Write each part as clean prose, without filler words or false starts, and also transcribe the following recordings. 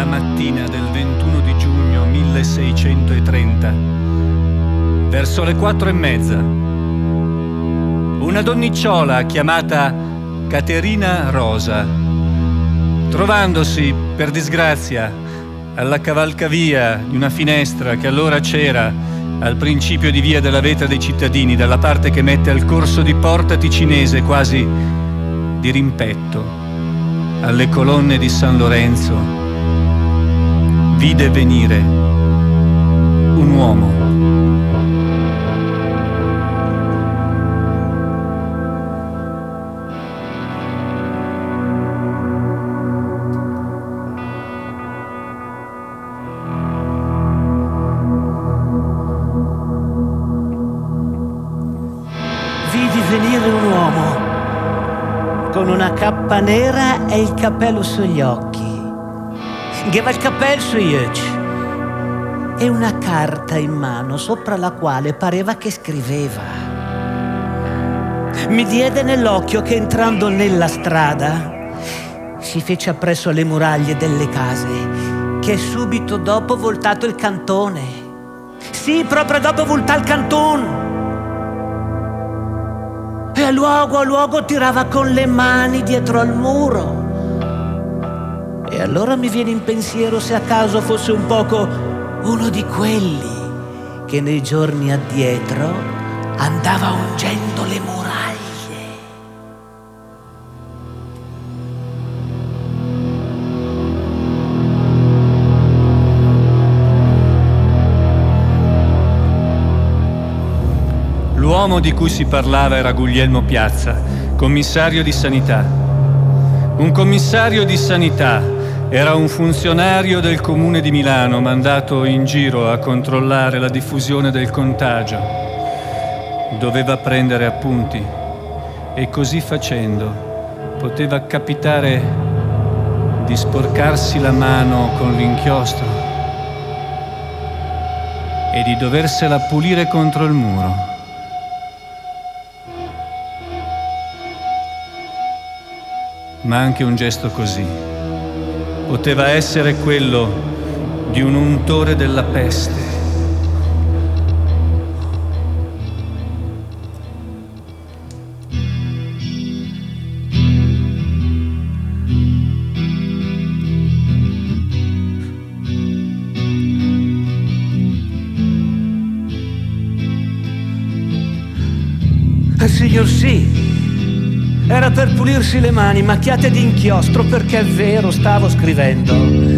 La mattina del 21 di giugno 1630, verso le 4:30, una donnicciola chiamata Caterina Rosa, trovandosi per disgrazia alla cavalcavia di una finestra che allora c'era al principio di via della Vetra dei Cittadini, dalla parte che mette al corso di Porta Ticinese, quasi di rimpetto alle colonne di San Lorenzo, vide venire un uomo. Vidi venire un uomo con una cappa nera e il cappello sugli occhi. Aveva il cappello sugli occhi e una carta in mano sopra la quale pareva che scriveva. Mi diede nell'occhio che entrando nella strada si fece appresso alle muraglie delle case, che subito dopo voltato il cantone. Sì, proprio dopo voltà il cantone. E a luogo tirava con le mani dietro al muro. E allora mi viene in pensiero se a caso fosse un poco uno di quelli che nei giorni addietro andava ungendo le muraglie. L'uomo di cui si parlava era Guglielmo Piazza, commissario di sanità. Un commissario di sanità era un funzionario del comune di Milano mandato in giro a controllare la diffusione del contagio. Doveva prendere appunti e così facendo poteva capitare di sporcarsi la mano con l'inchiostro e di doversela pulire contro il muro. Ma anche un gesto così poteva essere quello di un untore della peste. Signor sì, era per pulirsi le mani macchiate di inchiostro, perché è vero, stavo scrivendo.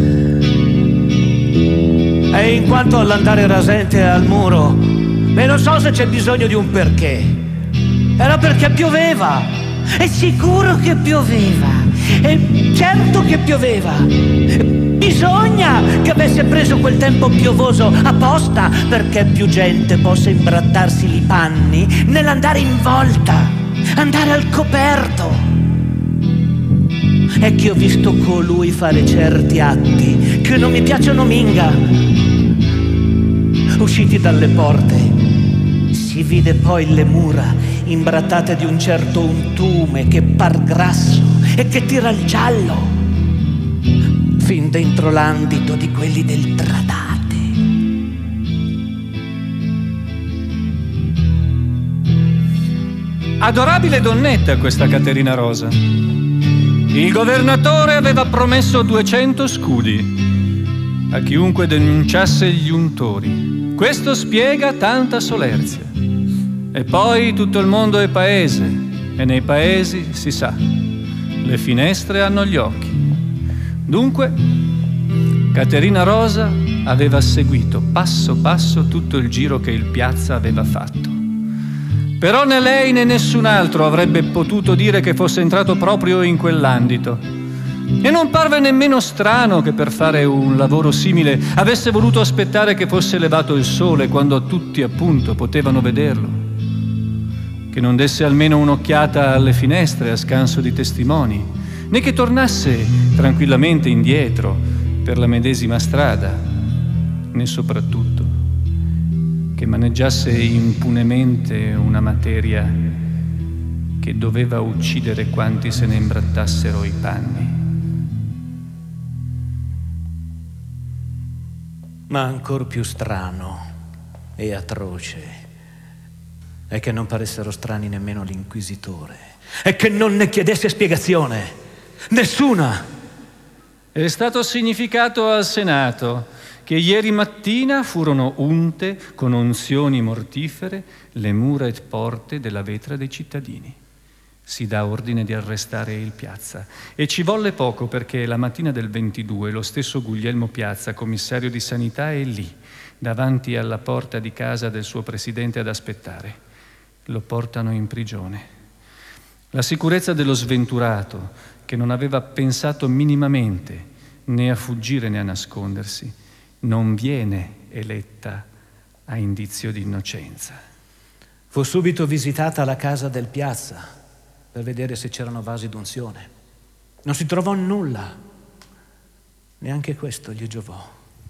E in quanto all'andare rasente al muro, e non so se c'è bisogno di un perché, era perché pioveva. È sicuro che pioveva, è certo che pioveva. Bisogna che avesse preso quel tempo piovoso apposta perché più gente possa imbrattarsi i panni nell'andare in volta, andare al coperto. È che ho visto colui fare certi atti che non mi piacciono minga. Usciti dalle porte si vide poi le mura imbrattate di un certo untume che par grasso e che tira il giallo fin dentro l'andito di quelli del Tradate. Adorabile donnetta questa Caterina Rosa. Il governatore aveva promesso 200 scudi a chiunque denunciasse gli untori. Questo spiega tanta solerzia. E poi tutto il mondo è paese, e nei paesi si sa, le finestre hanno gli occhi. Dunque, Caterina Rosa aveva seguito passo passo tutto il giro che il Piazza aveva fatto. Però né lei né nessun altro avrebbe potuto dire che fosse entrato proprio in quell'andito. E non parve nemmeno strano che per fare un lavoro simile avesse voluto aspettare che fosse levato il sole, quando tutti appunto potevano vederlo. Che non desse almeno un'occhiata alle finestre a scanso di testimoni, né che tornasse tranquillamente indietro per la medesima strada, né soprattutto che maneggiasse impunemente una materia che doveva uccidere quanti se ne imbrattassero i panni. Ma ancor più strano e atroce è che non paressero strani nemmeno l'inquisitore e che non ne chiedesse spiegazione. Nessuna. È stato significato al Senato che ieri mattina furono unte con unzioni mortifere le mura e porte della vetra dei cittadini. Si dà ordine di arrestare il Piazza e ci volle poco perché la mattina del 22 lo stesso Guglielmo Piazza, commissario di sanità, è lì, davanti alla porta di casa del suo presidente ad aspettare. Lo portano in prigione. La sicurezza dello sventurato, che non aveva pensato minimamente né a fuggire né a nascondersi, non viene eletta a indizio di innocenza. Fu subito visitata la casa del Piazza per vedere se c'erano vasi d'unzione. Non si trovò nulla. Neanche questo gli giovò.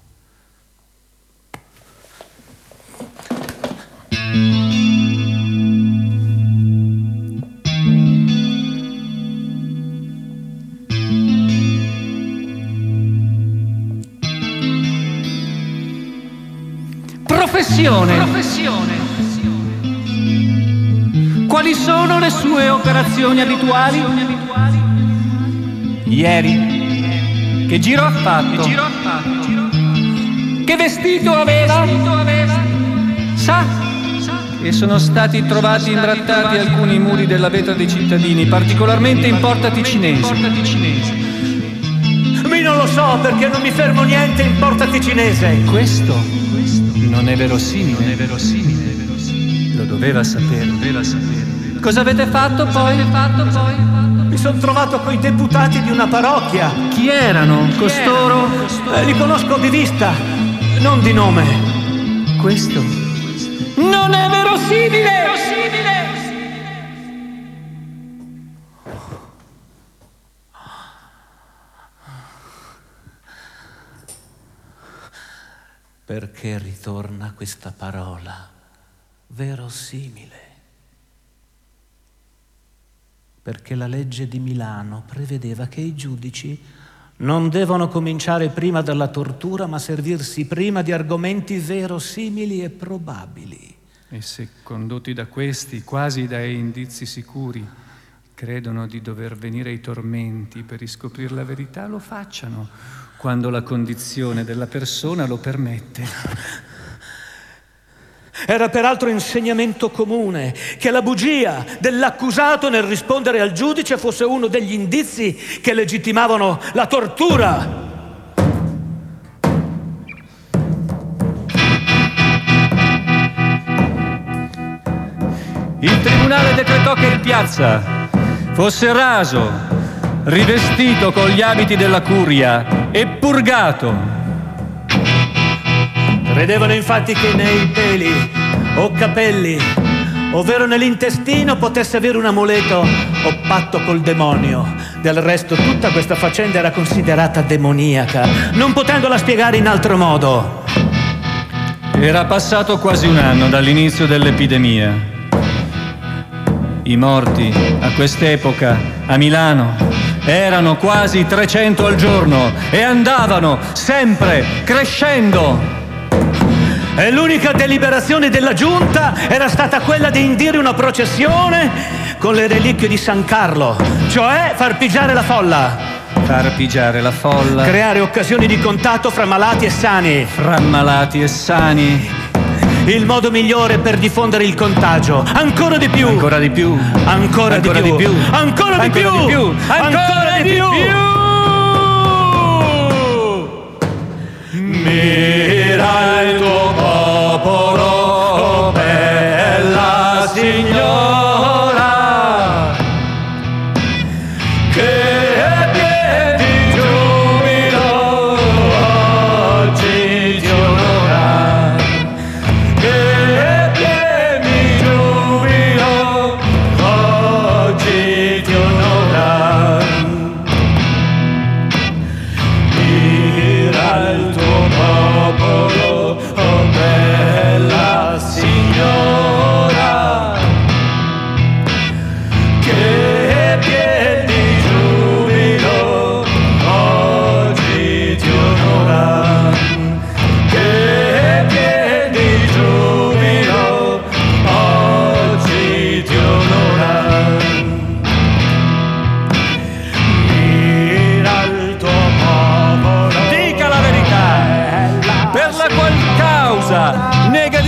Professione. Quali sono le sue operazioni abituali? Ieri, che giro ha fatto? Che vestito aveva? Sa? E sono stati trovati imbrattati alcuni muri della vetra dei cittadini, particolarmente in Porta Ticinese. Mi non lo so perché non mi fermo niente in Porta Ticinese. Questo non è verosimile. Lo doveva sapere. Cosa avete fatto poi? Mi sono trovato coi deputati di una parrocchia. Chi erano costoro? Li conosco di vista, non di nome. Questo non è verosimile! Perché ritorna questa parola, verosimile? Perché la legge di Milano prevedeva che i giudici non devono cominciare prima dalla tortura, ma servirsi prima di argomenti verosimili e probabili. E se condotti da questi, quasi dai indizi sicuri, credono di dover venire ai tormenti per riscoprire la verità, lo facciano quando la condizione della persona lo permette. Era peraltro insegnamento comune che la bugia dell'accusato nel rispondere al giudice fosse uno degli indizi che legittimavano la tortura. Il tribunale decretò che il Piazza fosse raso, rivestito con gli abiti della curia e purgato. Credevano infatti che nei peli o capelli, ovvero nell'intestino, potesse avere un amuleto o patto col demonio. Del resto tutta questa faccenda era considerata demoniaca, non potendola spiegare in altro modo. Era passato quasi un anno dall'inizio dell'epidemia. I morti a quest'epoca a Milano erano quasi 300 al giorno e andavano sempre crescendo. E l'unica deliberazione della giunta era stata quella di indire una processione con le reliquie di San Carlo, cioè far pigiare la folla. Far pigiare la folla. Creare occasioni di contatto fra malati e sani. Il modo migliore per diffondere il contagio. Ancora di più. Ancora di più. Ancora di più. Ancora di più. Ancora di più. Mira il tuo popolo, oh bella signora, che è pieno di giubilo, oggi ti onora, che è pieno di giubilo, oggi ti onora.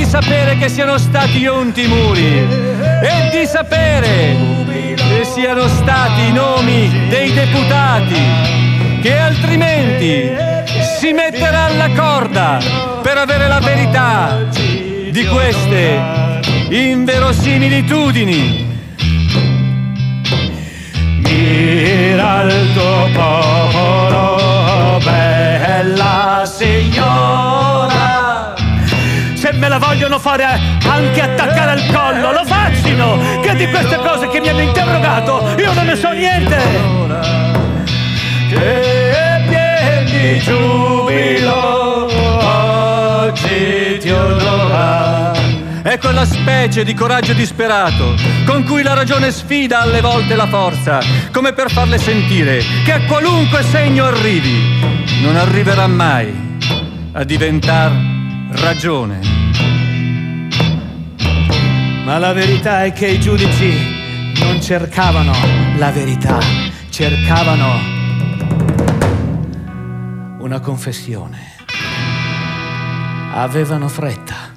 di sapere che siano stati unti i muri e di sapere che siano stati i nomi dei deputati, che altrimenti si metterà alla corda per avere la verità di queste inverosimilitudini. Mira il tuo popolo, bella signora. Se me la vogliono fare anche attaccare al collo, lo facciano, che di queste cose che mi hanno interrogato io non ne so niente. Che pieni di giubilo oggi ti onora. È quella specie di coraggio disperato con cui la ragione sfida alle volte la forza, come per farle sentire che a qualunque segno arrivi non arriverà mai a diventar ragione. Ma la verità è che i giudici non cercavano la verità, cercavano una confessione. Avevano fretta.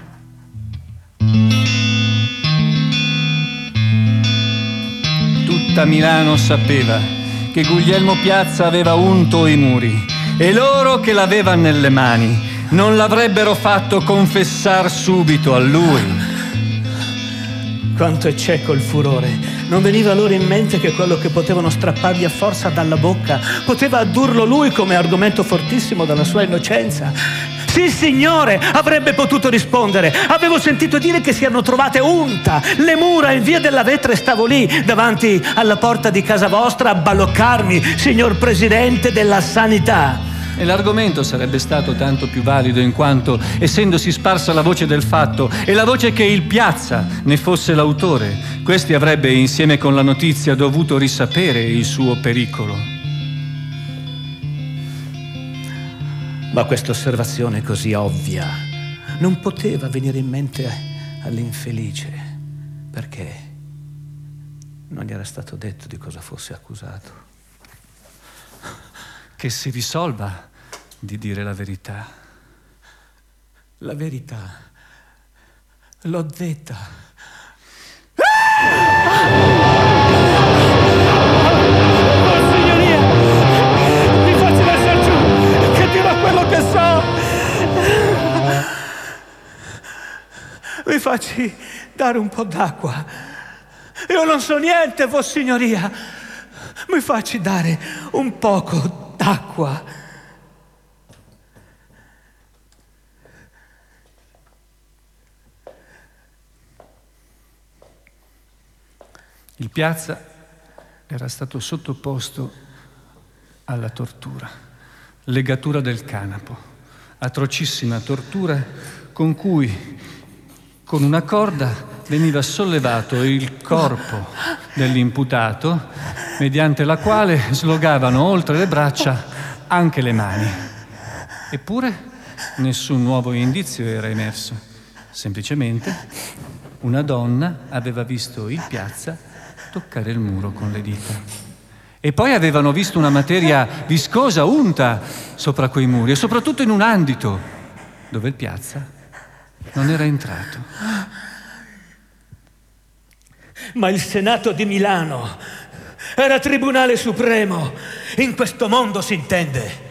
Tutta Milano sapeva che Guglielmo Piazza aveva unto i muri e loro che l'avevano nelle mani non l'avrebbero fatto confessar subito a lui. Quanto è cieco il furore! Non veniva loro in mente che quello che potevano strappargli a forza dalla bocca poteva addurlo lui come argomento fortissimo dalla sua innocenza. Sì, signore, avrebbe potuto rispondere. Avevo sentito dire che si erano trovate unta le mura in via della Vetra e stavo lì, davanti alla porta di casa vostra, a baloccarmi, signor Presidente della Sanità. E l'argomento sarebbe stato tanto più valido in quanto, essendosi sparsa la voce del fatto e la voce che il Piazza ne fosse l'autore, questi avrebbe, insieme con la notizia, dovuto risapere il suo pericolo. Ma questa osservazione così ovvia non poteva venire in mente all'infelice, perché non gli era stato detto di cosa fosse accusato. Che si risolva di dire la verità. La verità l'ho detta. Signoria, mi faccio lasciar giù, che dirò quello che so. Mi facci dare un po' d'acqua. Io non so niente, Vossignoria. Mi facci dare un poco d'acqua. Il Piazza era stato sottoposto alla tortura, legatura del canapo, atrocissima tortura con cui, con una corda, veniva sollevato il corpo dell'imputato, mediante la quale slogavano oltre le braccia anche le mani. Eppure nessun nuovo indizio era emerso. Semplicemente una donna aveva visto il Piazza toccare il muro con le dita. E poi avevano visto una materia viscosa, unta sopra quei muri, e soprattutto in un andito dove il Piazza non era entrato. Ma il Senato di Milano era Tribunale Supremo, in questo mondo si intende.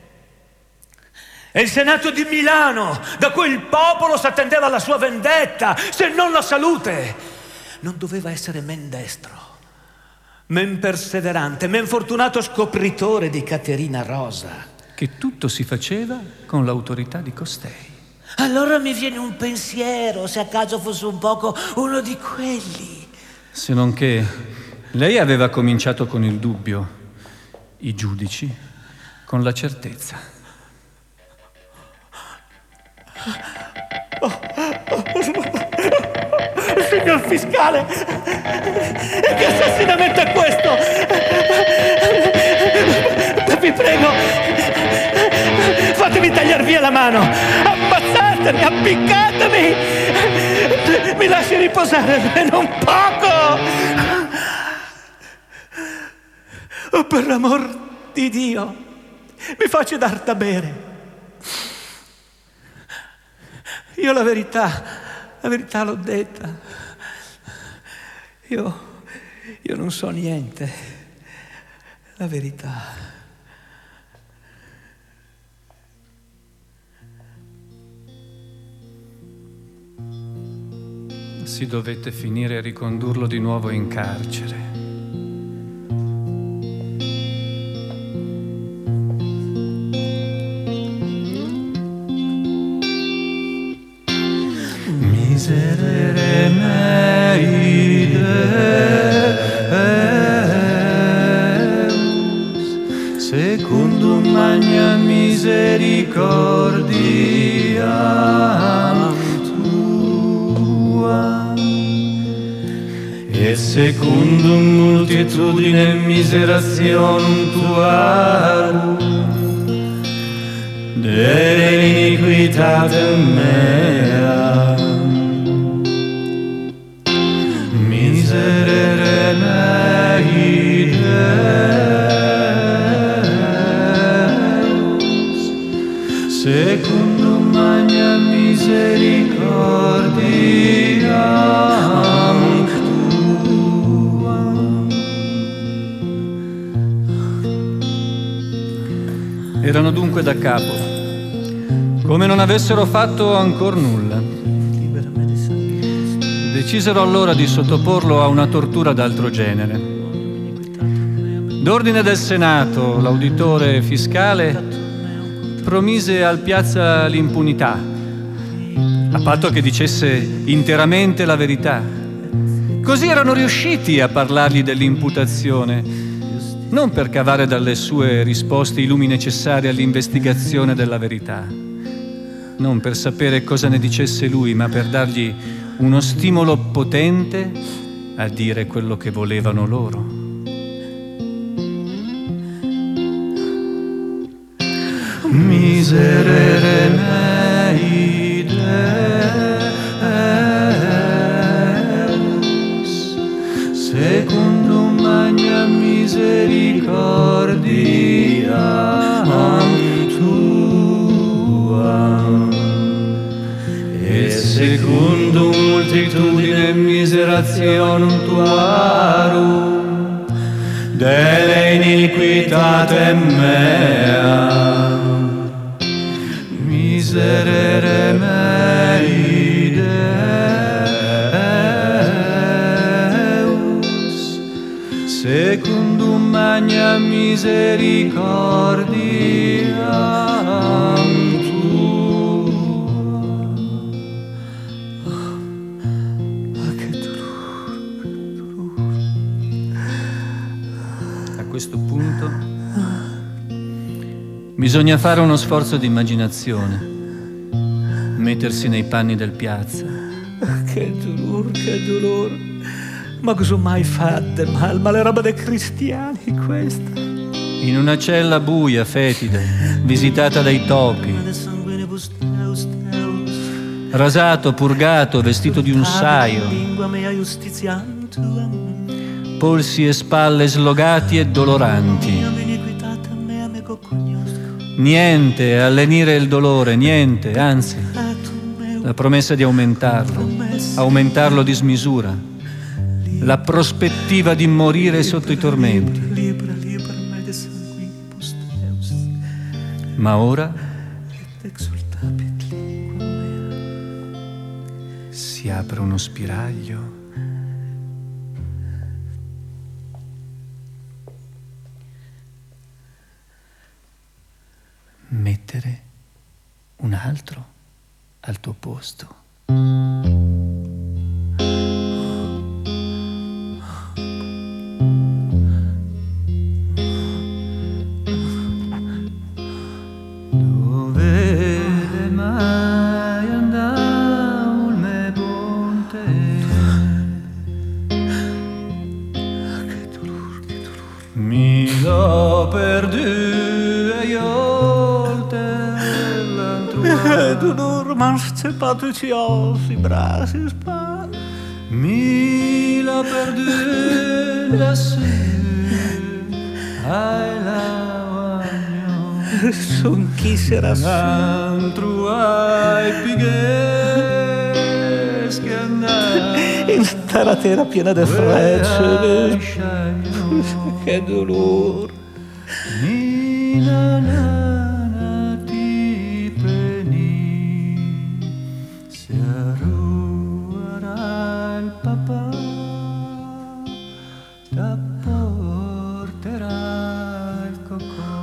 E il Senato di Milano, da cui il popolo s'attendeva alla sua vendetta, se non la salute, non doveva essere men destro, men perseverante, men fortunato scopritore di Caterina Rosa. Che tutto si faceva con l'autorità di costei. Allora mi viene un pensiero, se a caso fosse un poco uno di quelli. Se non che lei aveva cominciato con il dubbio, i giudici con la certezza. Signor fiscale, che assassinamento è questo? Vi prego, fatemi tagliare via la mano, ammazzatemi, appiccatemi, mi lasci riposare almeno un poco. Oh, per l'amor di Dio, mi faccia dar da bere. Io la verità l'ho detta. Io non so niente. La verità. Si dovette finire a ricondurlo di nuovo in carcere. Miserere mei Deus, secundum magna misericordiam tua, et secundum multitudinem miserationum tuarum, dere iniquitatem mea, miserere mei Deus, secundum magna misericordiam tua. Erano dunque da capo, come non avessero fatto ancor nulla. Decisero allora di sottoporlo a una tortura d'altro genere. D'ordine del Senato, l'auditore fiscale promise al Piazza l'impunità, a patto che dicesse interamente la verità. Così erano riusciti a parlargli dell'imputazione, non per cavare dalle sue risposte i lumi necessari all'investigazione della verità, non per sapere cosa ne dicesse lui, ma per dargli uno stimolo potente a dire quello che volevano loro. Miserere mei Deus, secundum magna misericordiam tua, et secundum multitudinem miserationum tuarum, dele iniquitatem mea, miserere mei Deus, secundum magna misericordiam tua. Che dolore. A questo punto bisogna fare uno sforzo di immaginazione, mettersi nei panni del Piazza. Che dolore. Ma cosa ho mai fatto mal? Ma le roba dei cristiani questa. In una cella buia, fetida, visitata dai topi, rasato, purgato, vestito di un saio, polsi e spalle slogati e doloranti. Niente a lenire il dolore, niente, anzi, la promessa di aumentarlo di smisura, la prospettiva di morire sotto i tormenti. Ma ora si apre uno spiraglio. Mettere un altro al tuo posto. Dove mai andau il me ponte? Che dolore. Mi l'ho perduto e io Dolore, m'han strappato i ossi, bracci e spalle. Mi l'ho perduto lassù ai lavagno. Son chi sarà Altro ai pighes che andare in sta terra piena di frecce. Che dolore. Nina nana ti peni se arruarà il papà da porterà il cocò.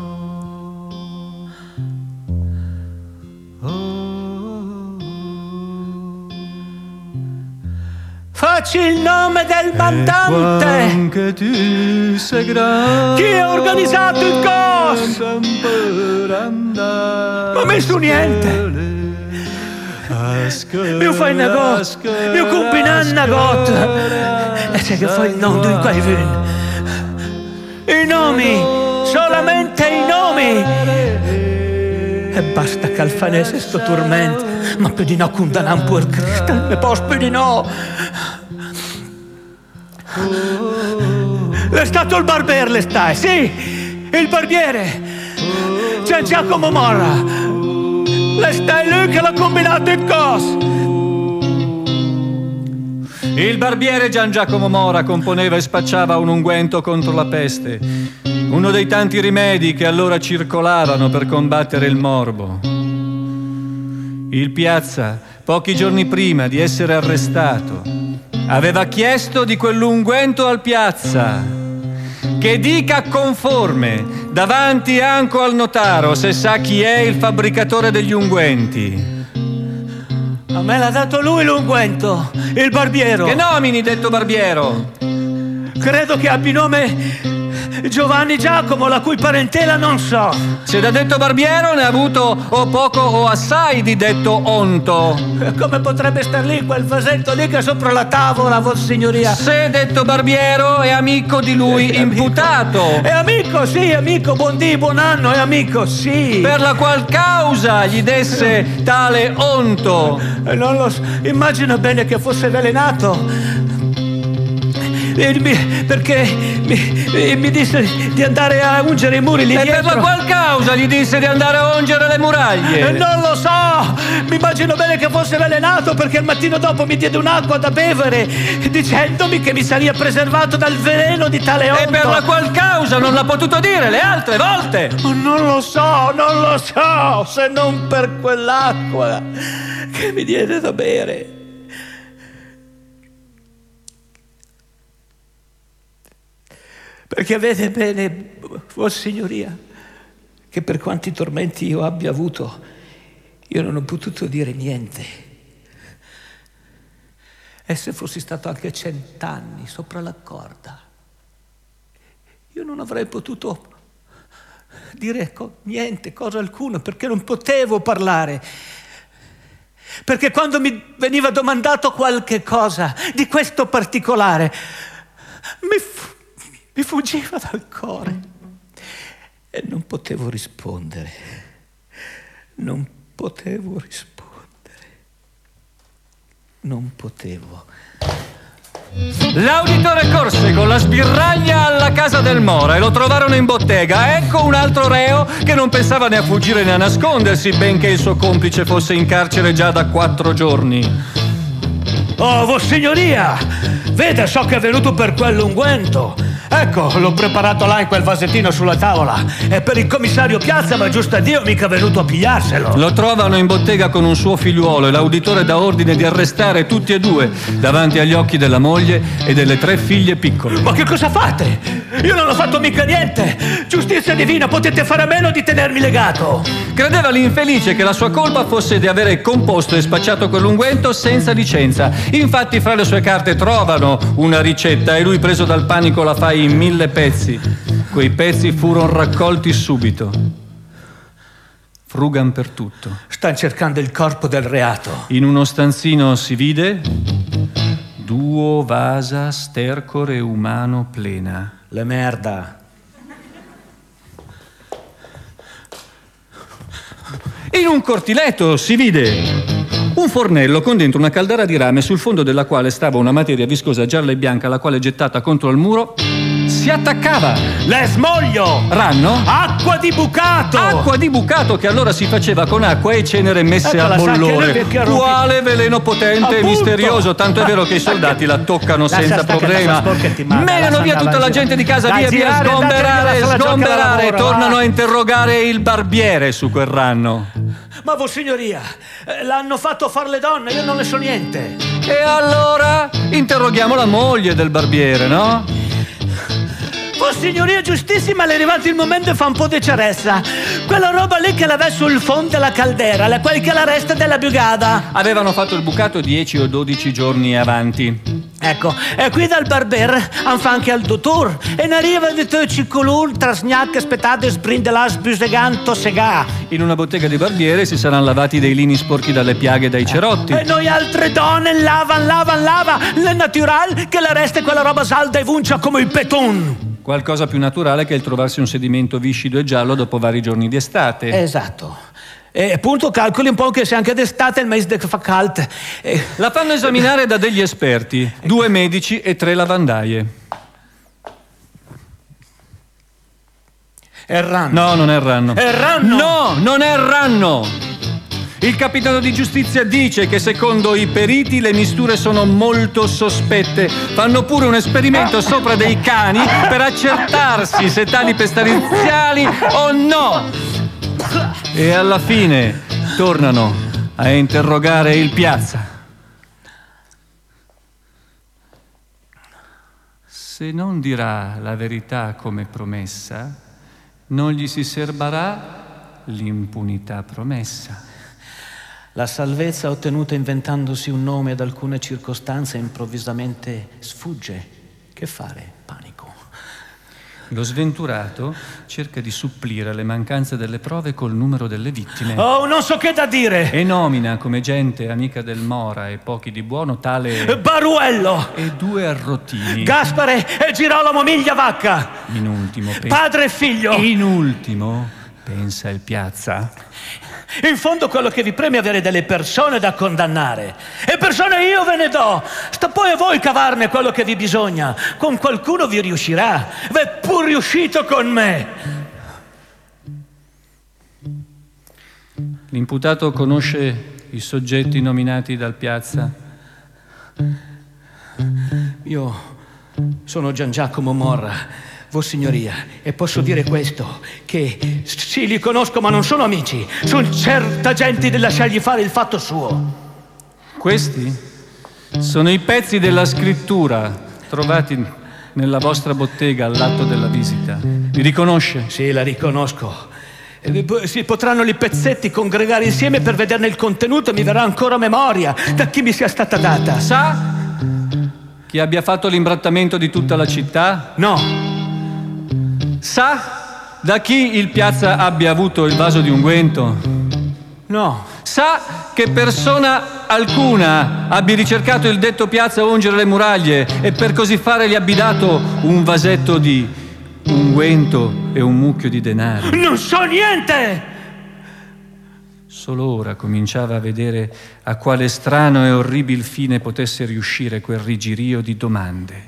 Facci il nome del mandante. Anche tu sei grande. Chi ha organizzato il cos? Ma mi su niente. Mi fai una got. Mi combina una got. E c'è che fai il nome in quei vin. I nomi. Solamente i nomi. E basta che al fanese sto tormento. Ma più di no condannan per Cristo. Ne posso più di no. È stato il barbiere, le stai, sì, il barbiere. C'è Giacomo Morra. Le stai lui che l'ha combinato il cos. Il barbiere Gian Giacomo Mora componeva e spacciava un unguento contro la peste, uno dei tanti rimedi che allora circolavano per combattere il morbo. Il Piazza, pochi giorni prima di essere arrestato, aveva chiesto di quell'unguento al Piazza che dica conforme davanti anco al notaro se sa chi è il fabbricatore degli unguenti. A me l'ha dato lui l'unguento, il barbiero. Che nomini detto barbiero? Credo che abbia nome Giovanni Giacomo, la cui parentela non so. Se da detto barbiero ne ha avuto o poco o assai di detto onto. Come potrebbe star lì quel vasetto lì che è sopra la tavola, Vossignoria? Se detto barbiero è amico di lui imputato. È amico, sì, amico, buon anno, è amico, sì. Per la qual causa gli desse tale onto? Non lo so, immagino bene che fosse avvelenato. Perché mi disse di andare a ungere i muri lì e dietro. Per la qual causa gli disse di andare a ungere le muraglie? Non lo so, mi immagino bene che fosse avvelenato, perché il mattino dopo mi diede un'acqua da bevere dicendomi che mi sarebbe preservato dal veleno di tale onto. E per la qual causa non l'ha potuto dire le altre volte? Non lo so, se non per quell'acqua che mi diede da bere. Perché vede bene, Vossignoria, che per quanti tormenti io abbia avuto, io non ho potuto dire niente. E se fossi stato anche 100 anni sopra la corda, io non avrei potuto dire niente, cosa alcuna, perché non potevo parlare. Perché quando mi veniva domandato qualche cosa di questo particolare, mi fuggiva dal cuore e non potevo rispondere. Non potevo. L'auditore corse con la sbirraglia alla casa del Mora e lo trovarono in bottega. Ecco un altro reo che non pensava né a fuggire né a nascondersi, benché il suo complice fosse in carcere già da 4 giorni. Oh, Vossignoria, vede, so che è venuto per quell'unguento. Ecco, l'ho preparato là in quel vasettino sulla tavola. E per il commissario Piazza, ma giusto a Dio, mica venuto a pigliarselo. Lo trovano in bottega con un suo figliuolo e l'auditore dà ordine di arrestare tutti e due davanti agli occhi della moglie e delle 3 figlie piccole. Ma che cosa fate? Io non ho fatto mica niente. Giustizia divina, potete fare a meno di tenermi legato. Credeva l'infelice che la sua colpa fosse di avere composto e spacciato quell'unguento senza licenza. Infatti fra le sue carte trovano una ricetta e lui, preso dal panico, la fa in 1000 pezzi. Quei pezzi furono raccolti subito. Frugan per tutto. Stan cercando il corpo del reato. In uno stanzino si vide duo vasa stercore umano plena. Le merda. In un cortiletto si vide un fornello con dentro una caldera di rame sul fondo della quale stava una materia viscosa gialla e bianca, la quale, gettata contro il muro, si attaccava. Le smoglio! Ranno? Acqua di bucato! Acqua di bucato che allora si faceva con acqua e cenere messe a bollore. Quale veleno potente e misterioso, tanto è vero che i soldati la toccano senza problema. Menano via tutta la gente di casa, via, sgomberare. Tornano a interrogare il barbiere su quel ranno. Ma vossignoria, l'hanno fatto far le donne, io non ne so niente. E allora interroghiamo la moglie del barbiere, no? Vossignoria giustissima, è arrivato il momento e fa un po' di ceressa. Quella roba lì che la va sul fondo della caldera, quel che la resta della bugada. Avevano fatto il bucato 10 o 12 giorni avanti. Ecco, e qui dal barber han fa anche al dottor. E ne arriva di te cicolur, trasgnac, aspettate, sbrindelas, buseganto, segà. In una bottega di barbiere si saranno lavati dei lini sporchi dalle piaghe e dai cerotti. E noi altre donne lava. Le natural che la resta è quella roba salda e vuncia come il peton. Qualcosa più naturale che il trovarsi un sedimento viscido e giallo dopo vari giorni di estate. Esatto. E appunto calcoli un po' che se anche d'estate il mese fa caldo. La fanno esaminare da degli esperti, 2 medici e 3 lavandaie. È ranno. No, non è ranno. È ranno. No, non è ranno. Il capitano di giustizia dice che secondo i periti le misture sono molto sospette. Fanno pure un esperimento sopra dei cani per accertarsi se tali pestariziali o no. E alla fine tornano a interrogare il Piazza. Se non dirà la verità come promessa, non gli si serbarà l'impunità promessa. La salvezza ottenuta inventandosi un nome ad alcune circostanze improvvisamente sfugge. Che fare? Panico. Lo sventurato cerca di supplire le mancanze delle prove col numero delle vittime. Oh, non so che da dire! E nomina come gente amica del Mora e pochi di buono tale Baruello! E 2 arrotini. Gaspare e Girolamo Migliavacca! In ultimo, padre e figlio! In ultimo, pensa il Piazza. In fondo quello che vi preme è avere delle persone da condannare. E persone io ve ne do. Sta poi a voi cavarne quello che vi bisogna. Con qualcuno vi riuscirà. V'è pur riuscito con me. L'imputato conosce i soggetti nominati dal Piazza? Io sono Gian Giacomo Morra, Vossignoria, e posso dire questo, che sì, li conosco ma non sono amici, sono certa gente di lasciargli fare il fatto suo. Questi sono i pezzi della scrittura trovati nella vostra bottega all'atto della visita. Li riconosce? Sì, la riconosco. Si potranno i pezzetti congregare insieme per vederne il contenuto e mi verrà ancora memoria da chi mi sia stata data. Sa chi abbia fatto l'imbrattamento di tutta la città? No. Sa da chi il Piazza abbia avuto il vaso di unguento? No. Sa che persona alcuna abbia ricercato il detto Piazza a ungere le muraglie e per così fare gli abbia dato un vasetto di unguento e un mucchio di denari? Non so niente! Solo ora cominciava a vedere a quale strano e orribil fine potesse riuscire quel rigirio di domande.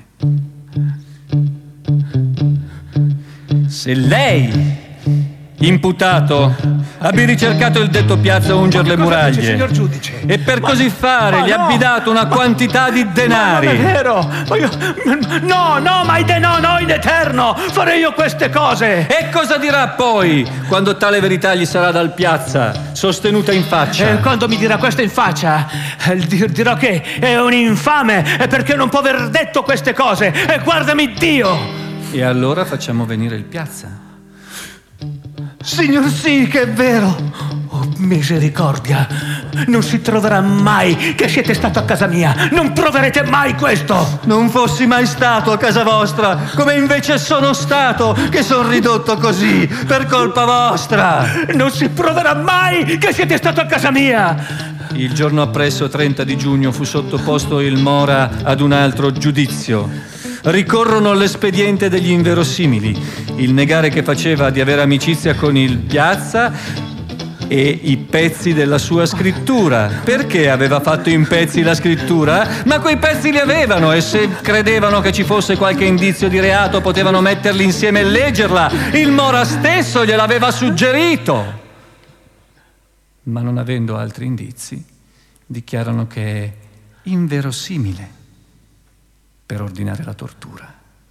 Se lei, imputato, abbia ricercato il detto Piazza a ungere le muraglie, signor giudice? E per così fare gli abbia dato una quantità di denari. Ma non è vero! Ma io... No, in eterno! Farei io queste cose! E cosa dirà poi quando tale verità gli sarà dal Piazza sostenuta in faccia? Quando mi dirà questo in faccia, dirò che è un infame e perché non può aver detto queste cose. E guardami Dio! E allora facciamo venire il Piazza. Signor, sì, che è vero. Oh, misericordia. Non si troverà mai che siete stato a casa mia. Non proverete mai questo. Non fossi mai stato a casa vostra, come invece sono stato, che son ridotto così per colpa vostra. Non si proverà mai che siete stato a casa mia. Il giorno appresso, 30 di giugno, fu sottoposto il Mora ad un altro giudizio. Ricorrono all'espediente degli inverosimili, il negare che faceva di avere amicizia con il Piazza e i pezzi della sua scrittura. Perché aveva fatto in pezzi la scrittura? Ma quei pezzi li avevano e se credevano che ci fosse qualche indizio di reato potevano metterli insieme e leggerla. Il Mora stesso gliel'aveva suggerito. Ma non avendo altri indizi, dichiarano che è inverosimile per ordinare la tortura.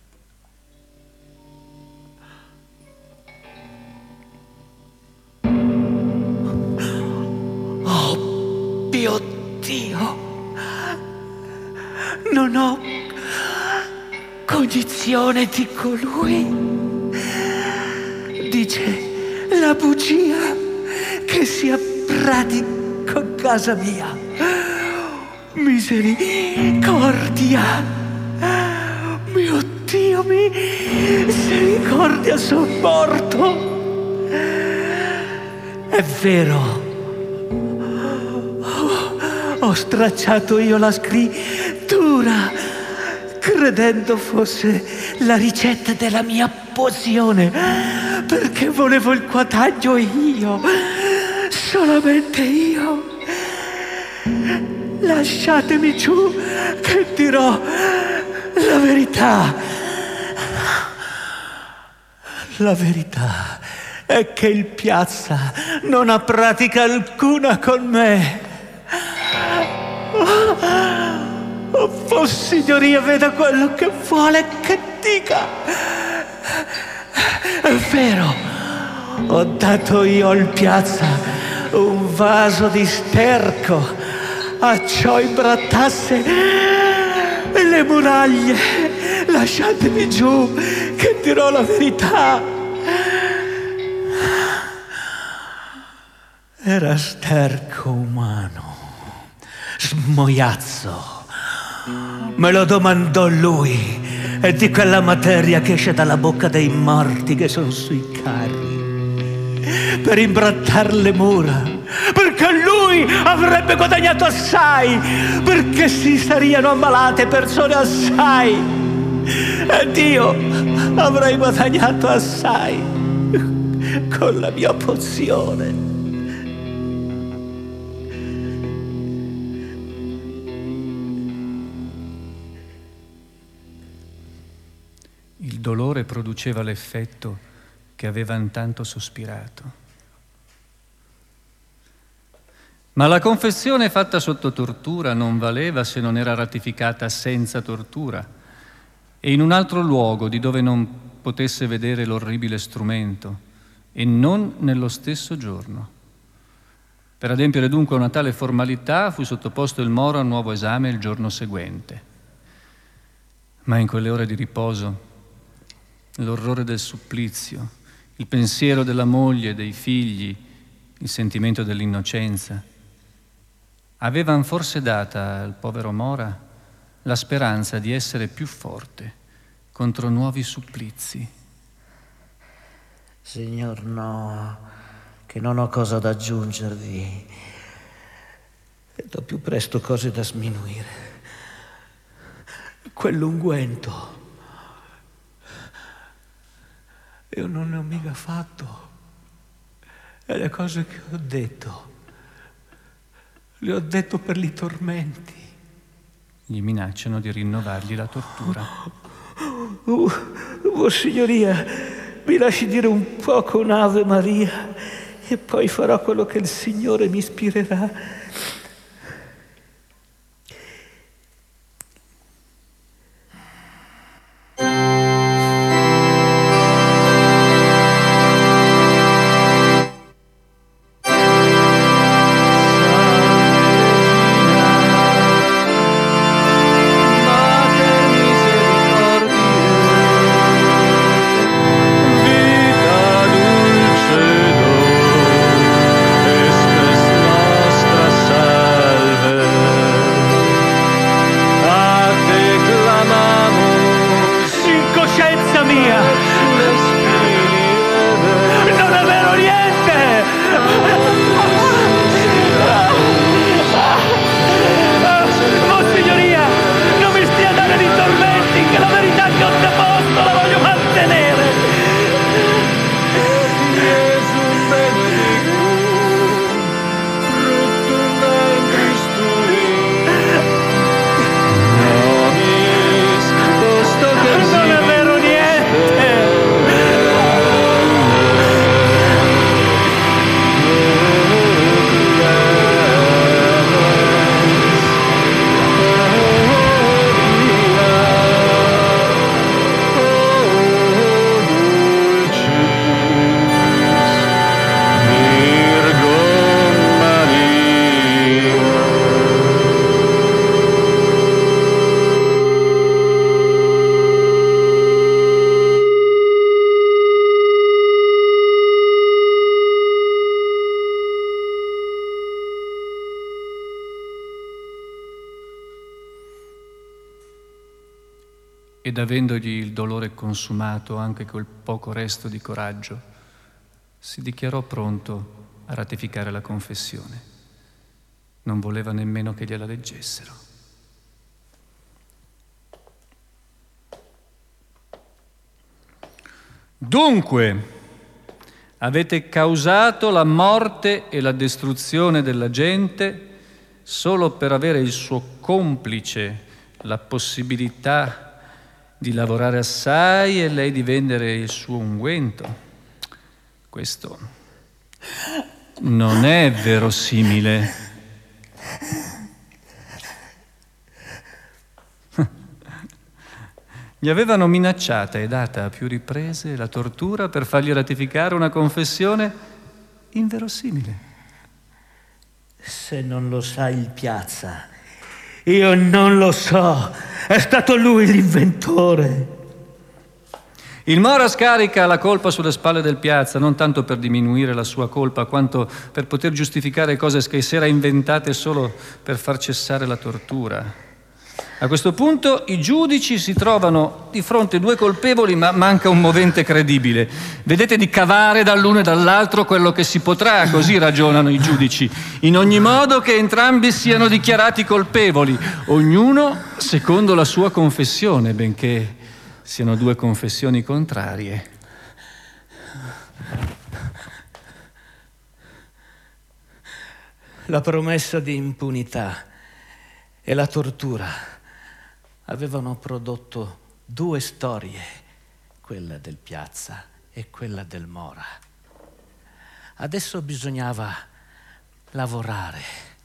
Mio Dio, non ho cognizione di colui. Dice la bugia che sia pratico a casa mia. Misericordia, mio Dio, misericordia, sono morto. È vero. Ho stracciato io la scrittura, credendo fosse la ricetta della mia pozione, perché volevo il guadagno io, solamente io. Lasciatemi giù che dirò la verità. La verità è che il Piazza non ha pratica alcuna con me. Oh, signoria, veda quello che vuole che dica. È vero, ho dato io al Piazza un vaso di sterco, acciò imbrattasse le muraglie. Lasciatemi giù che dirò la verità. Era sterco umano, smoiazzo. Me lo domandò lui, e di quella materia che esce dalla bocca dei morti che sono sui carri, per imbrattar le mura, perché lui avrebbe guadagnato assai, perché si sarebbero ammalate persone assai, ed io avrei guadagnato assai con la mia pozione. Il dolore produceva l'effetto che avevano tanto sospirato. Ma la confessione fatta sotto tortura non valeva se non era ratificata senza tortura e in un altro luogo di dove non potesse vedere l'orribile strumento e non nello stesso giorno. Per adempiere dunque a una tale formalità fu sottoposto il Moro a nuovo esame il giorno seguente. Ma in quelle ore di riposo l'orrore del supplizio, il pensiero della moglie e dei figli, il sentimento dell'innocenza, avevano forse data al povero Mora la speranza di essere più forte contro nuovi supplizi. Signor, no, che non ho cosa da aggiungervi ed ho più presto cose da sminuire. Quell'unguento io non ne ho mica fatto, e le cose che ho detto le ho detto per i tormenti. Gli minacciano di rinnovargli la tortura. Signoria, mi lasci dire un poco un'Ave Maria e poi farò quello che il Signore mi ispirerà. Nostra ed avendogli il dolore consumato anche quel poco resto di coraggio, si dichiarò pronto a ratificare la confessione. Non voleva nemmeno che gliela leggessero. Dunque, avete causato la morte e la distruzione della gente solo per avere il suo complice la possibilità di lavorare assai e lei di vendere il suo unguento. Questo non è verosimile. Gli avevano minacciata e data a più riprese la tortura per fargli ratificare una confessione inverosimile. Se non lo sa il Piazza, io non lo so. È stato lui l'inventore. Il Mora scarica la colpa sulle spalle del Piazza, non tanto per diminuire la sua colpa, quanto per poter giustificare cose che si era inventate solo per far cessare la tortura. A questo punto i giudici si trovano di fronte a due colpevoli, ma manca un movente credibile. Vedete di cavare dall'uno e dall'altro quello che si potrà, così ragionano i giudici, in ogni modo che entrambi siano dichiarati colpevoli, ognuno secondo la sua confessione, benché siano due confessioni contrarie. La promessa di impunità e la tortura avevano prodotto due storie, quella del Piazza e quella del Mora. Adesso bisognava lavorare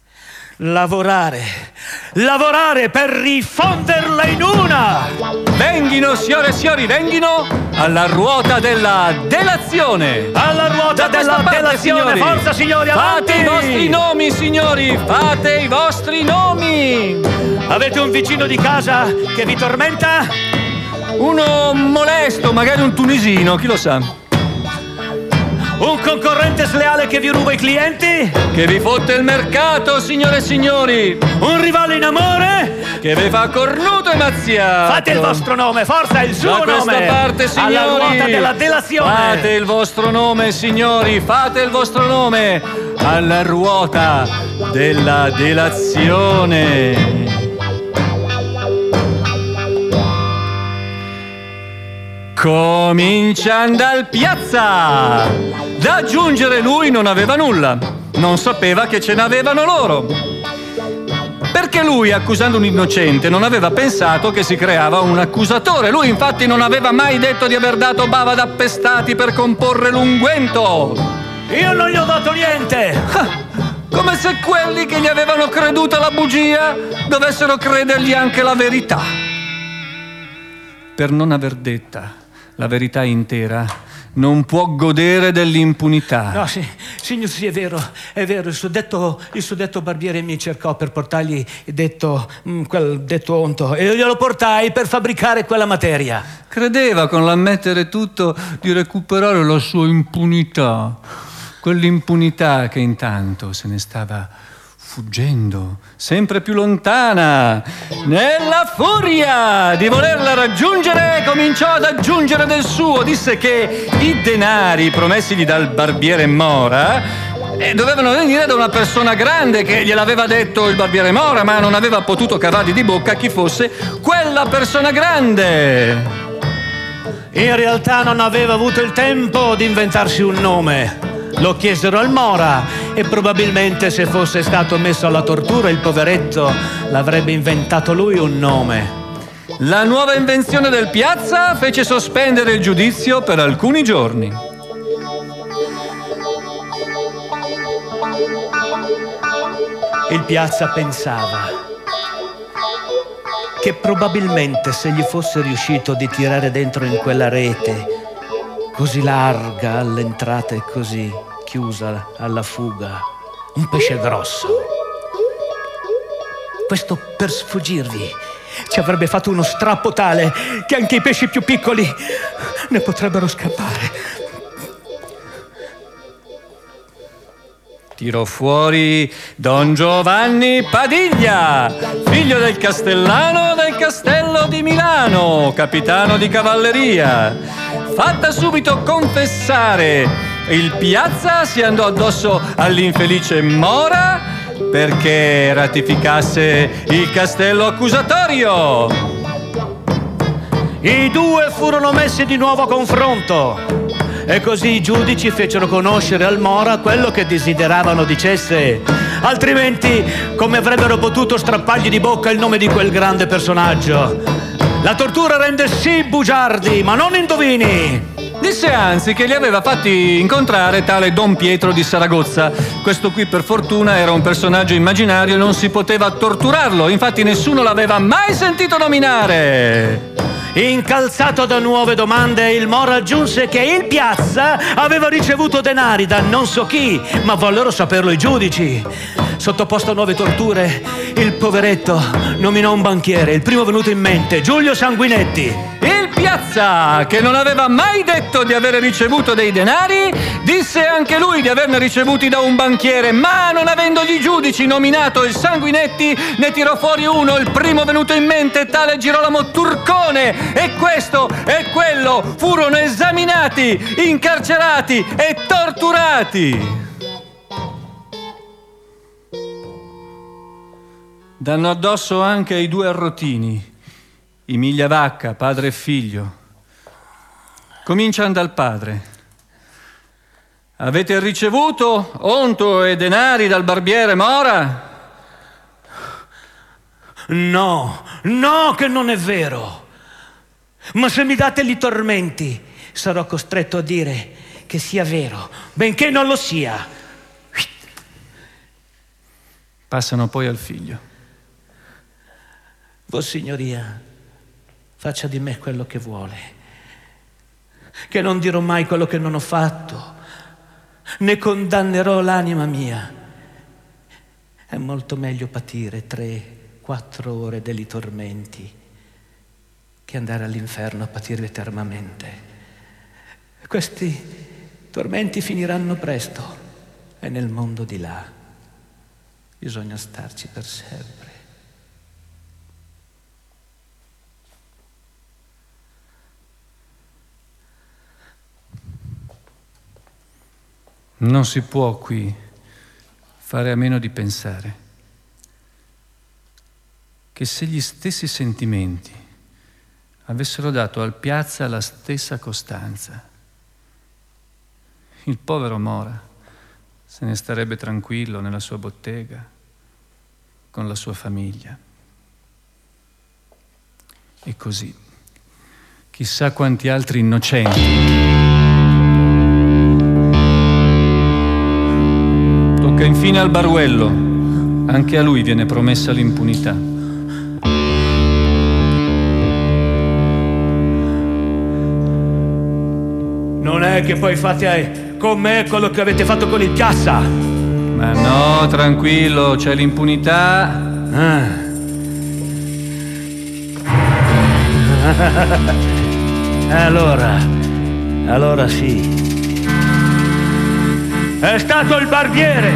per rifonderla in una! Venghino, signore e signori, venghino alla ruota della delazione! Alla ruota della delazione, signori. Forza signori, avanti! Fate i vostri nomi, signori, fate i vostri nomi! Avete un vicino di casa che vi tormenta? Uno molesto, magari un tunisino, chi lo sa? Un concorrente sleale che vi ruba i clienti? Che vi fotte il mercato, signore e signori! Un rivale in amore? Che vi fa cornuto e mazziato! Fate il vostro nome, forza, il suo nome! Da questa parte, signori! Alla ruota della delazione! Fate il vostro nome, signori! Fate il vostro nome! Alla ruota della delazione! Comincian dal Piazza! Da aggiungere lui non aveva nulla, non sapeva che ce n'avevano loro. Perché lui, accusando un innocente, non aveva pensato che si creava un accusatore. Lui infatti non aveva mai detto di aver dato bava ad appestati per comporre l'unguento. Io non gli ho dato niente! Come se quelli che gli avevano creduto la bugia dovessero credergli anche la verità. Per non aver detta la verità intera, non può godere dell'impunità. No, sì, signor, sì, è vero, il suddetto barbiere mi cercò per portargli quel detto onto e io glielo portai per fabbricare quella materia. Credeva, con l'ammettere tutto, di recuperare la sua impunità, quell'impunità che intanto se ne stava fuggendo sempre più lontana. Nella furia di volerla raggiungere, cominciò ad aggiungere del suo. Disse che i denari promessigli dal barbiere Mora dovevano venire da una persona grande, che gliel'aveva detto il barbiere Mora, ma non aveva potuto cavargli di bocca chi fosse quella persona grande. In realtà non aveva avuto il tempo di inventarsi un nome. Lo chiesero al Mora e probabilmente se fosse stato messo alla tortura il poveretto l'avrebbe inventato lui un nome. La nuova invenzione del Piazza fece sospendere il giudizio per alcuni giorni. Il Piazza pensava che probabilmente se gli fosse riuscito di tirare dentro in quella rete così larga all'entrata e così chiusa alla fuga, un pesce grosso, questo per sfuggirvi ci avrebbe fatto uno strappo tale che anche i pesci più piccoli ne potrebbero scappare. tirò fuori Don Giovanni Padiglia, figlio del castellano del castello di Milano, capitano di cavalleria. Fatta subito confessare, il Piazza si andò addosso all'infelice Mora perché ratificasse il castello accusatorio. I due furono messi di nuovo a confronto e così i giudici fecero conoscere al Mora quello che desideravano dicesse, altrimenti come avrebbero potuto strappargli di bocca il nome di quel grande personaggio? La tortura rende sì bugiardi, ma non indovini. Disse anzi che li aveva fatti incontrare tale Don Pietro di Saragozza. Questo qui per fortuna era un personaggio immaginario e non si poteva torturarlo, infatti nessuno l'aveva mai sentito nominare. Incalzato da nuove domande, il Mora aggiunse che il Piazza aveva ricevuto denari da non so chi, ma vollero saperlo i giudici. Sottoposto a nuove torture, il poveretto nominò un banchiere, il primo venuto in mente, Giulio Sanguinetti. Il Piazza, che non aveva mai detto di avere ricevuto dei denari, disse anche lui di averne ricevuti da un banchiere, ma non avendo gli giudici nominato il Sanguinetti, ne tirò fuori uno, il primo venuto in mente, tale Girolamo Turcone, e questo e quello furono esaminati, incarcerati e torturati. Danno addosso anche ai due arrotini, i Migliavacca, padre e figlio. Cominciano dal padre. Avete ricevuto onto e denari dal barbiere Mora? No, che non è vero. Ma se mi date gli tormenti, sarò costretto a dire che sia vero, benché non lo sia. Passano poi al figlio. Vossignoria, faccia di me quello che vuole, che non dirò mai quello che non ho fatto, né condannerò l'anima mia. È molto meglio patire 3-4 ore degli tormenti che andare all'inferno a patirli eternamente. Questi tormenti finiranno presto e nel mondo di là bisogna starci per sempre. Non si può qui fare a meno di pensare che se gli stessi sentimenti avessero dato al Piazza la stessa costanza, il povero Mora se ne starebbe tranquillo nella sua bottega, con la sua famiglia. E così, chissà quanti altri innocenti. Tocca infine al Baruello, anche a lui viene promessa l'impunità. Non è che poi fate con me quello che avete fatto con il Piazza? Ma no, tranquillo, c'è l'impunità. Allora sì. È stato il barbiere.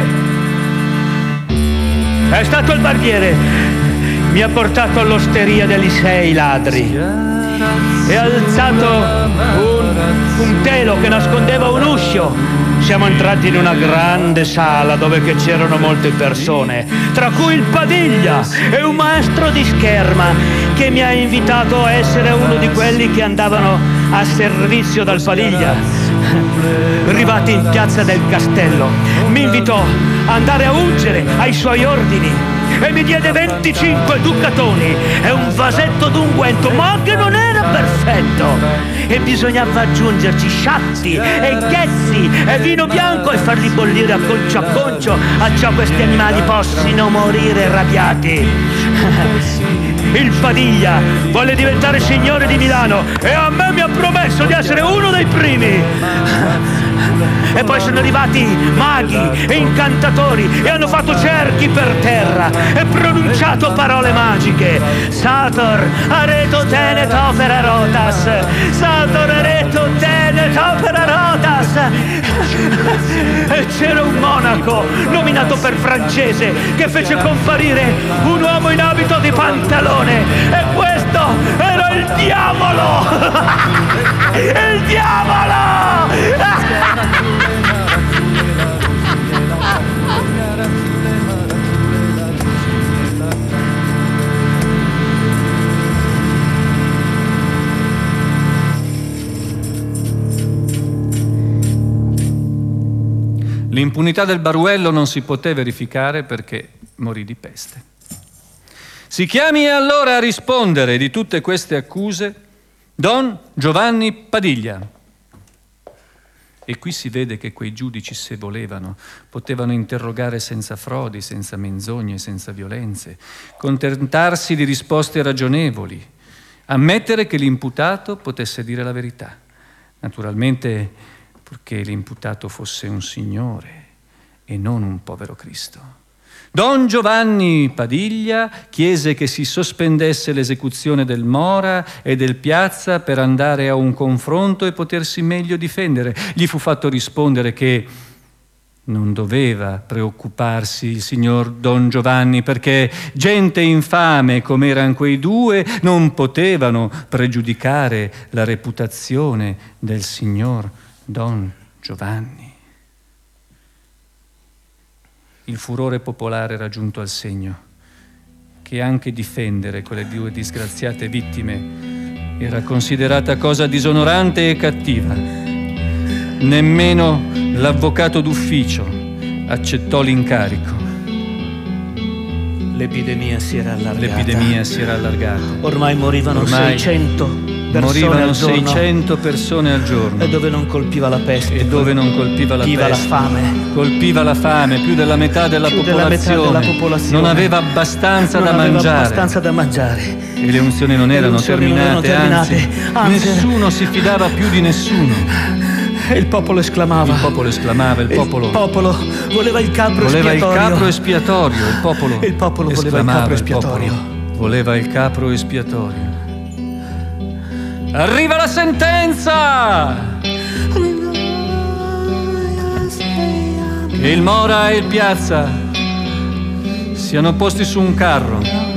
Mi ha portato all'osteria degli 6 ladri e ha alzato un telo che nascondeva un uscio. Siamo entrati in una grande sala dove c'erano molte persone, tra cui il Padiglia e un maestro di scherma che mi ha invitato a essere uno di quelli che andavano a servizio dal Padiglia. Arrivati in piazza del castello, mi invitò ad andare a ungere ai suoi ordini e mi diede 25 ducatoni e un vasetto d'unguento, ma che non era perfetto, e bisognava aggiungerci sciatti e ghezzi e vino bianco e farli bollire a concio, acciò questi animali possano morire arrabbiati. Il Padiglia volle diventare signore di Milano e a me mi ha promesso di essere uno dei primi. E poi sono arrivati maghi e incantatori e hanno fatto cerchi per terra e pronunciato parole magiche. Sator, areto tenet opera rotas. Sator, areto tenet opera rotas. E c'era un monaco nominato per Francese che fece comparire un uomo in abito di pantalone, e questo era il diavolo. Il diavolo! L'impunità del Baruello non si poté verificare perché morì di peste. Si chiami allora a rispondere di tutte queste accuse Don Giovanni Padiglia. E qui si vede che quei giudici, se volevano, potevano interrogare senza frodi, senza menzogne, senza violenze, contentarsi di risposte ragionevoli, ammettere che l'imputato potesse dire la verità. Naturalmente, purché l'imputato fosse un signore e non un povero Cristo. Don Giovanni Padiglia chiese che si sospendesse l'esecuzione del Mora e del Piazza per andare a un confronto e potersi meglio difendere. Gli fu fatto rispondere che non doveva preoccuparsi il signor Don Giovanni, perché gente infame come erano quei due non potevano pregiudicare la reputazione del signor Don Giovanni. Il furore popolare era giunto al segno che anche difendere quelle due disgraziate vittime era considerata cosa disonorante e cattiva. Nemmeno l'avvocato d'ufficio accettò l'incarico. L'epidemia si era allargata. Ormai morivano 600 persone al giorno. 600 persone al giorno. E dove non colpiva la peste. Colpiva la fame, più della metà della popolazione. Non aveva abbastanza da mangiare. E le unzioni non erano terminate, anzi, nessuno si fidava più di nessuno. E il popolo esclamava. Il popolo voleva il capro espiatorio. Il popolo voleva il capro espiatorio. Arriva la sentenza! Che il Mora e il Piazza siano posti su un carro,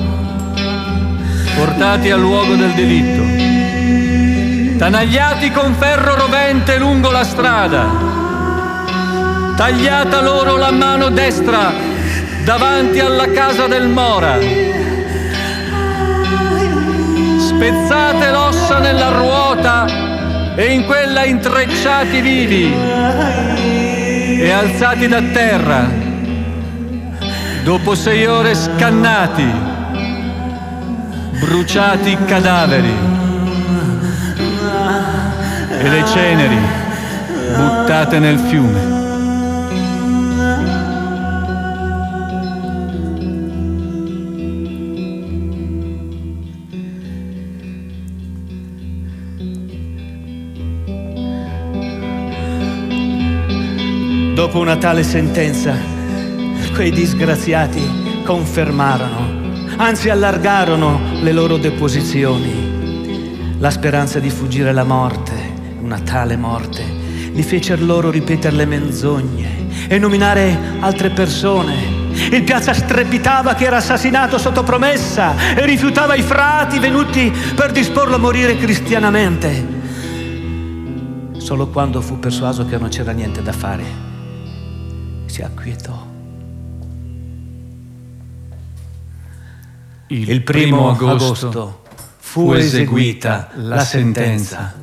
portati al luogo del delitto, tanagliati con ferro rovente lungo la strada, tagliata loro la mano destra davanti alla casa del Mora, spezzate l'ossa nella ruota e in quella intrecciati vivi e alzati da terra, dopo 6 ore scannati, bruciati cadaveri e le ceneri buttate nel fiume. Dopo una tale sentenza, quei disgraziati confermarono, anzi allargarono le loro deposizioni. La speranza di fuggire la morte, una tale morte, li fecero loro ripetere le menzogne e nominare altre persone. Il Piazza strepitava che era assassinato sotto promessa e rifiutava i frati venuti per disporlo a morire cristianamente. Solo quando fu persuaso che non c'era niente da fare, si acquietò. Il 1° agosto fu eseguita la sentenza.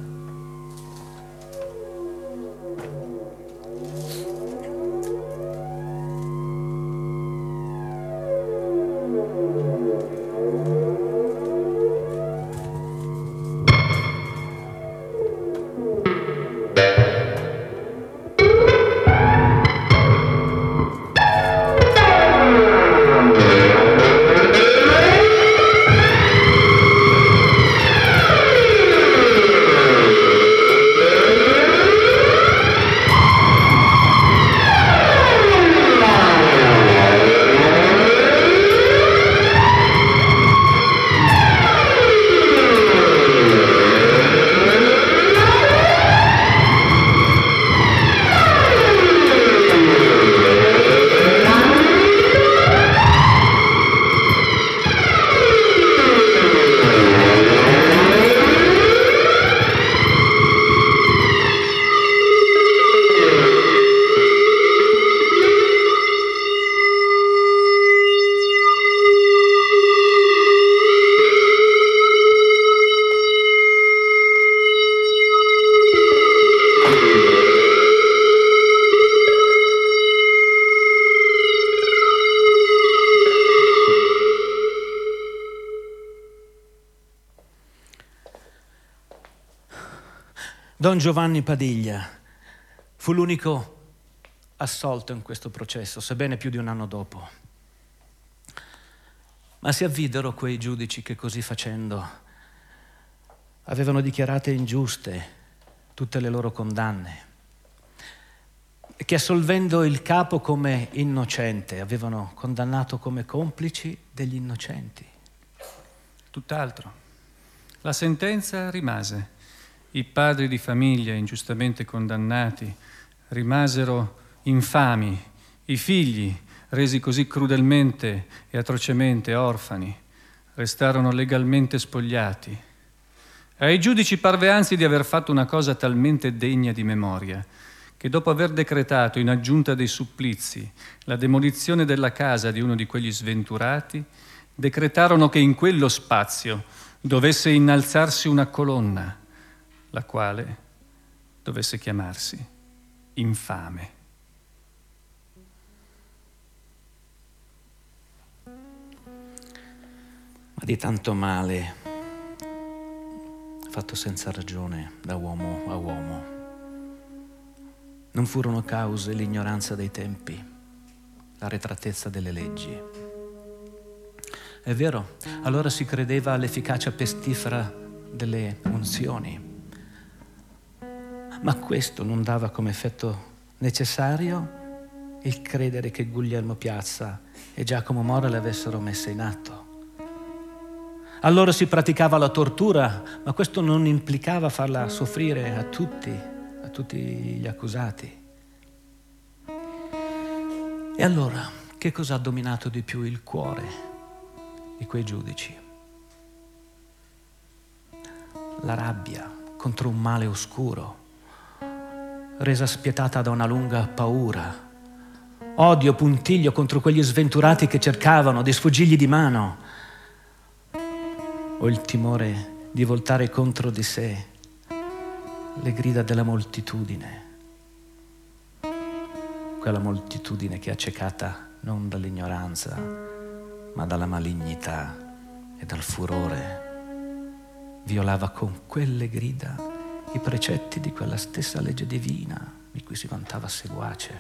Don Giovanni Padiglia fu l'unico assolto in questo processo, sebbene più di un anno dopo. Ma si avvidero quei giudici che così facendo avevano dichiarate ingiuste tutte le loro condanne e che assolvendo il capo come innocente avevano condannato come complici degli innocenti. Tutt'altro. La sentenza rimase. I padri di famiglia ingiustamente condannati rimasero infami, i figli, resi così crudelmente e atrocemente orfani, restarono legalmente spogliati. Ai giudici parve anzi di aver fatto una cosa talmente degna di memoria che dopo aver decretato in aggiunta dei supplizi la demolizione della casa di uno di quegli sventurati, decretarono che in quello spazio dovesse innalzarsi una colonna, la quale dovesse chiamarsi Infame. Ma di tanto male fatto senza ragione da uomo a uomo non furono cause l'ignoranza dei tempi, la retratezza delle leggi. È vero, allora si credeva all'efficacia pestifera delle unzioni, ma questo non dava come effetto necessario il credere che Guglielmo Piazza e Giacomo Mora le avessero messe in atto. Allora si praticava la tortura, ma questo non implicava farla soffrire a tutti gli accusati. E allora, che cosa ha dominato di più il cuore di quei giudici? La rabbia contro un male oscuro, resa spietata da una lunga paura, odio, puntiglio contro quegli sventurati che cercavano di sfuggirgli di mano, o il timore di voltare contro di sé le grida della moltitudine, quella moltitudine che è accecata non dall'ignoranza, ma dalla malignità e dal furore, violava con quelle grida i precetti di quella stessa legge divina di cui si vantava seguace.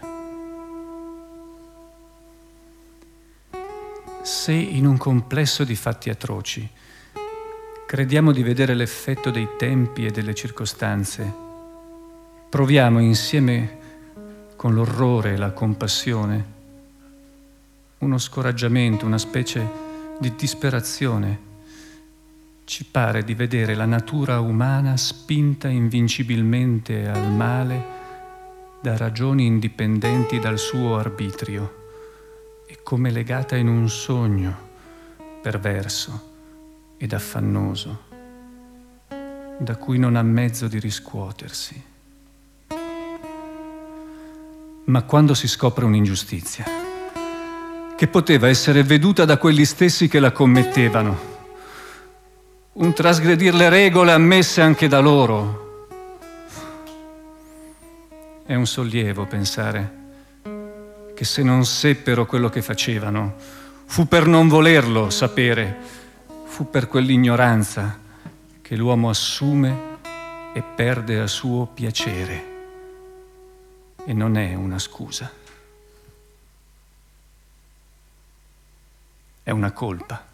Se in un complesso di fatti atroci crediamo di vedere l'effetto dei tempi e delle circostanze, proviamo insieme con l'orrore e la compassione uno scoraggiamento, una specie di disperazione. Ci pare di vedere la natura umana spinta invincibilmente al male da ragioni indipendenti dal suo arbitrio e come legata in un sogno perverso ed affannoso, da cui non ha mezzo di riscuotersi. Ma quando si scopre un'ingiustizia, che poteva essere veduta da quelli stessi che la commettevano, un trasgredir le regole ammesse anche da loro, è un sollievo pensare che se non seppero quello che facevano, fu per non volerlo sapere, fu per quell'ignoranza che l'uomo assume e perde a suo piacere. E non è una scusa. È una colpa.